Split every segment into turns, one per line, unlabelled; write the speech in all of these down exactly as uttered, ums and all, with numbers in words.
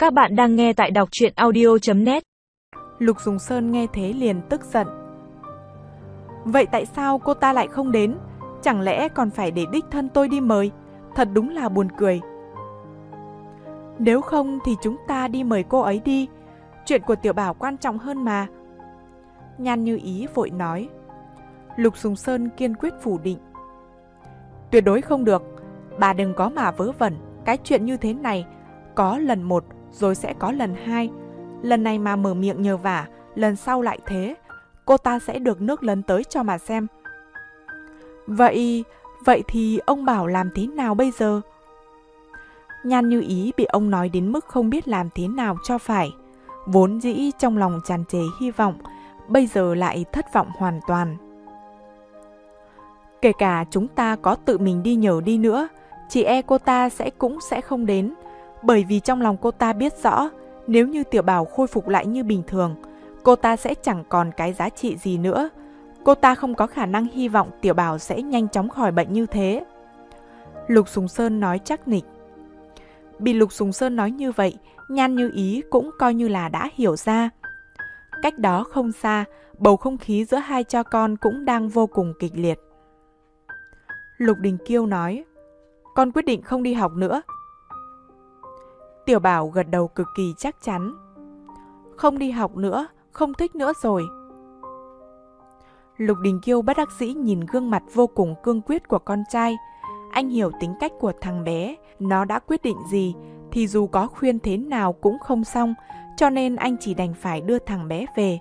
Các bạn đang nghe tại đọc truyện audio chấm net.
Lục Dùng Sơn nghe thế liền tức giận. Vậy tại sao cô ta lại không đến? Chẳng lẽ còn phải để đích thân tôi đi mời? Thật đúng là buồn cười. Nếu không thì chúng ta đi mời cô ấy đi. Chuyện của Tiểu Bảo quan trọng hơn mà. Nhan Như Ý vội nói. Lục Dùng Sơn kiên quyết phủ định. Tuyệt đối không được. Bà đừng có mà vớ vẩn. Cái chuyện như thế này có lần một rồi sẽ có lần hai. Lần này mà mở miệng nhờ vả, lần sau lại thế. Cô ta sẽ được nước lấn tới cho mà xem. Vậy, vậy thì ông bảo làm thế nào bây giờ? Nhan Như Ý bị ông nói đến mức không biết làm thế nào cho phải. Vốn dĩ trong lòng tràn trề hy vọng, bây giờ lại thất vọng hoàn toàn. Kể cả chúng ta có tự mình đi nhờ đi nữa, chị e cô ta sẽ cũng sẽ không đến. Bởi vì trong lòng cô ta biết rõ, nếu như Tiểu Bảo khôi phục lại như bình thường, cô ta sẽ chẳng còn cái giá trị gì nữa. Cô ta không có khả năng hy vọng Tiểu Bảo sẽ nhanh chóng khỏi bệnh như thế. Lục Dùng Sơn nói chắc nịch. Bị Lục Dùng Sơn nói như vậy, Nhan Như Ý cũng coi như là đã hiểu ra. Cách đó không xa, bầu không khí giữa hai cha con cũng đang vô cùng kịch liệt. Lục Đình Kiêu nói, con quyết định không đi học nữa. Tiểu Bảo gật đầu cực kỳ chắc chắn. Không đi học nữa, không thích nữa rồi. Lục Đình Kiêu bất đắc dĩ nhìn gương mặt vô cùng cương quyết của con trai. Anh hiểu tính cách của thằng bé, nó đã quyết định gì thì dù có khuyên thế nào cũng không xong, cho nên anh chỉ đành phải đưa thằng bé về.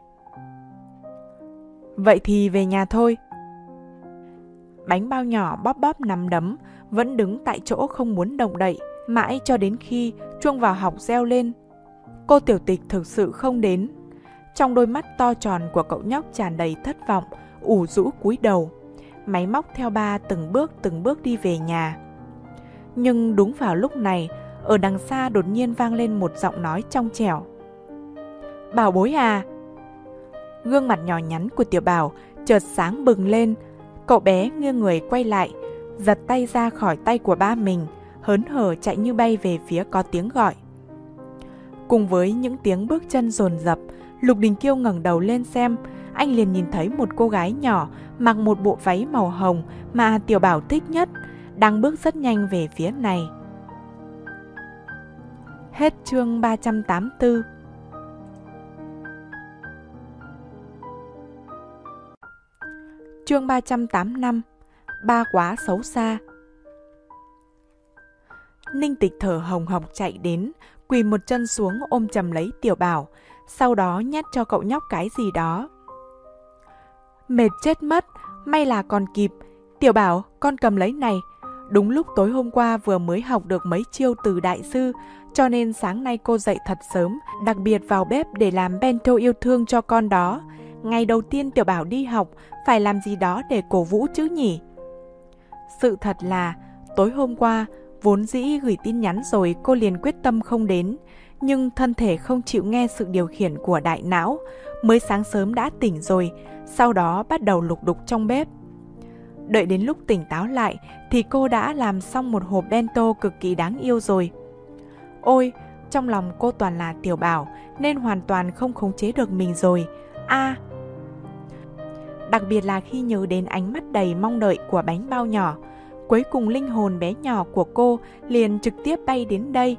Vậy thì về nhà thôi. Bánh bao nhỏ bóp bóp nắm đấm, vẫn đứng tại chỗ không muốn động đậy, mãi cho đến khi chuông vào học reo lên. Cô Tiểu Tịch thực sự không đến. Trong đôi mắt to tròn của cậu nhóc tràn đầy thất vọng, ủ rũ cúi đầu. Máy móc theo ba từng bước từng bước đi về nhà. Nhưng đúng vào lúc này, ở đằng xa đột nhiên vang lên một giọng nói trong trẻo. Bảo bối à! Gương mặt nhỏ nhắn của Tiểu Bảo chợt sáng bừng lên. Cậu bé nghiêng người quay lại, giật tay ra khỏi tay của ba mình, hớn hở chạy như bay về phía có tiếng gọi. Cùng với những tiếng bước chân dồn dập, Lục Đình Kiêu ngẩng đầu lên xem, anh liền nhìn thấy một cô gái nhỏ mặc một bộ váy màu hồng mà Tiểu Bảo thích nhất, đang bước rất nhanh về phía này. Hết chương ba trăm tám mươi tư. Chương ba trăm tám mươi lăm. Ba quá xấu xa. Ninh Tịch thở hồng hộc chạy đến, quỳ một chân xuống ôm chầm lấy Tiểu Bảo, sau đó nhét cho cậu nhóc cái gì đó. Mệt chết mất, may là còn kịp. Tiểu Bảo, con cầm lấy này. Đúng lúc tối hôm qua vừa mới học được mấy chiêu từ đại sư, cho nên sáng nay cô dậy thật sớm, đặc biệt vào bếp để làm bento yêu thương cho con đó. Ngày đầu tiên Tiểu Bảo đi học, phải làm gì đó để cổ vũ chứ nhỉ? Sự thật là, tối hôm qua, vốn dĩ gửi tin nhắn rồi cô liền quyết tâm không đến, nhưng thân thể không chịu nghe sự điều khiển của đại não, mới sáng sớm đã tỉnh rồi, sau đó bắt đầu lục đục trong bếp. Đợi đến lúc tỉnh táo lại thì cô đã làm xong một hộp bento cực kỳ đáng yêu rồi. Ôi, trong lòng cô toàn là Tiểu Bảo nên hoàn toàn không khống chế được mình rồi. A à, đặc biệt là khi nhớ đến ánh mắt đầy mong đợi của bánh bao nhỏ, cuối cùng linh hồn bé nhỏ của cô liền trực tiếp bay đến đây.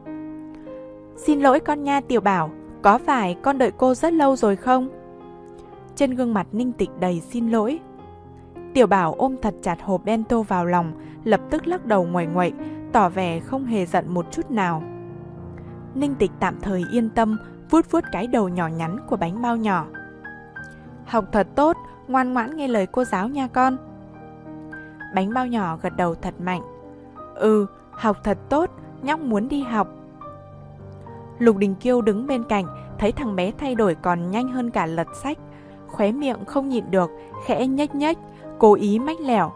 Xin lỗi con nha Tiểu Bảo, có phải con đợi cô rất lâu rồi không? Trên gương mặt Ninh Tịch đầy xin lỗi. Tiểu Bảo ôm thật chặt hộp bento vào lòng, lập tức lắc đầu nguậy nguậy, tỏ vẻ không hề giận một chút nào. Ninh Tịch tạm thời yên tâm, vuốt vuốt cái đầu nhỏ nhắn của bánh bao nhỏ. Học thật tốt, ngoan ngoãn nghe lời cô giáo nha con. Bánh bao nhỏ gật đầu thật mạnh. Ừ, học thật tốt, nhóc muốn đi học. Lục Đình Kiêu đứng bên cạnh, thấy thằng bé thay đổi còn nhanh hơn cả lật sách, khóe miệng không nhịn được, khẽ nhếch nhếch, cố ý mách lẻo.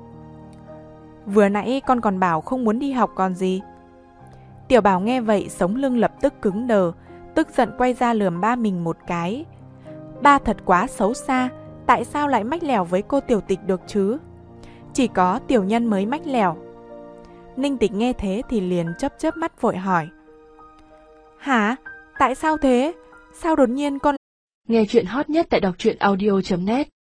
Vừa nãy con còn bảo không muốn đi học còn gì. Tiểu Bảo nghe vậy sống lưng lập tức cứng đờ, tức giận quay ra lườm ba mình một cái. Ba thật quá xấu xa, tại sao lại mách lẻo với cô Tiểu Tịch được chứ? Chỉ có tiểu nhân mới mách lẻo. Ninh Tịch nghe thế thì liền chớp chớp mắt vội hỏi. Hả? Tại sao thế? Sao đột nhiên con...
Nghe chuyện hot nhất tại đọc truyện audio chấm net